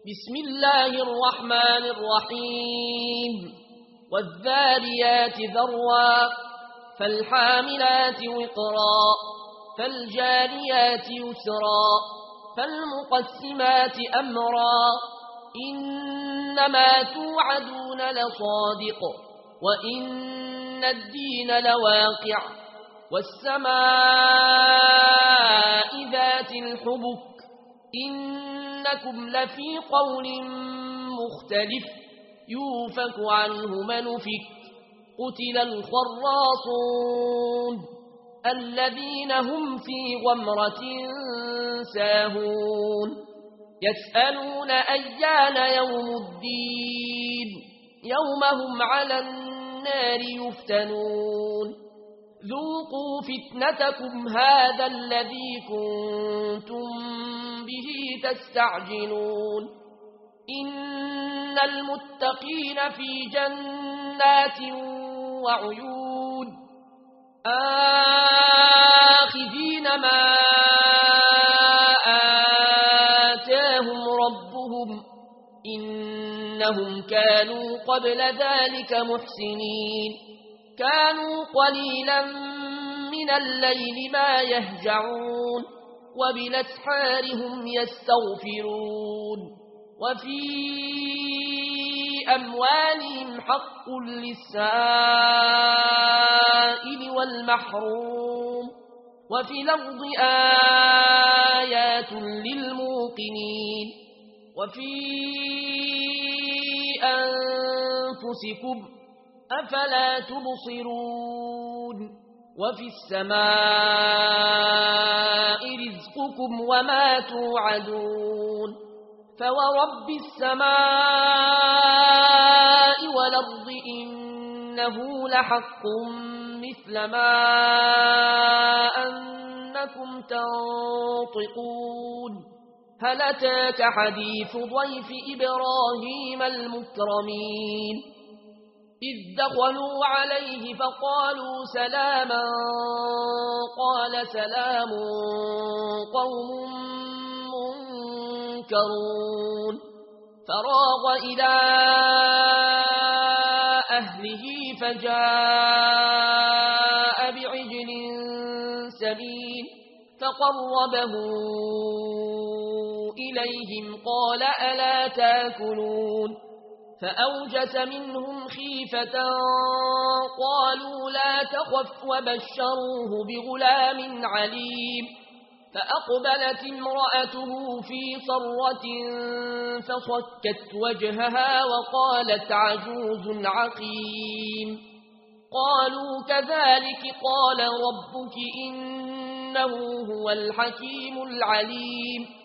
بسم الله الرحمن الرحيم والذاريات ذروا فالحاملات وقرا فالجاريات يسرا فالمقسمات أمرا إنما توعدون لصادق وإن الدين لواقع والسماء ذات الحبك إنكم لفي قول مختلف يوفك عنه من أفك قتل الخراصون الذين هم في غمرة ساهون يسألون أيان يوم الدين يوم هم على النار يفتنون ذوقوا فتنتكم هذا الذي كنتم به تستعجلون إن المتقين في جنات وعيون آخذين ما آتاهم ربهم إنهم كانوا قبل ذلك محسنين كانوا قليلا من الليل ما يهجعون وبالأسحار هم يستغفرون وفي أموالهم حق للسائل والمحروم وفي الأرض آيات للموقنين وفي أنفسكم أفلا تبصرون وفي السماء رزقكم وما توعدون فورب السماء والأرض إنه لحق مثل ما أنكم تنطقون هل أتاك حديث ضيف إبراهيم المكرمين إذ دخلوا عليه فقالوا سلاما قال سلام قوم منكرون فراغ إلى أهله فجاء بعجل سمين فقربه إليهم قال ألا تاكلون فأوجس منهم خيفة قالوا لا تخف وبشروه بغلام عليم فأقبلت امرأته في صرة فصكت وجهها وقالت عجوز عقيم قالوا كذلك قال ربك إنه هو الحكيم العليم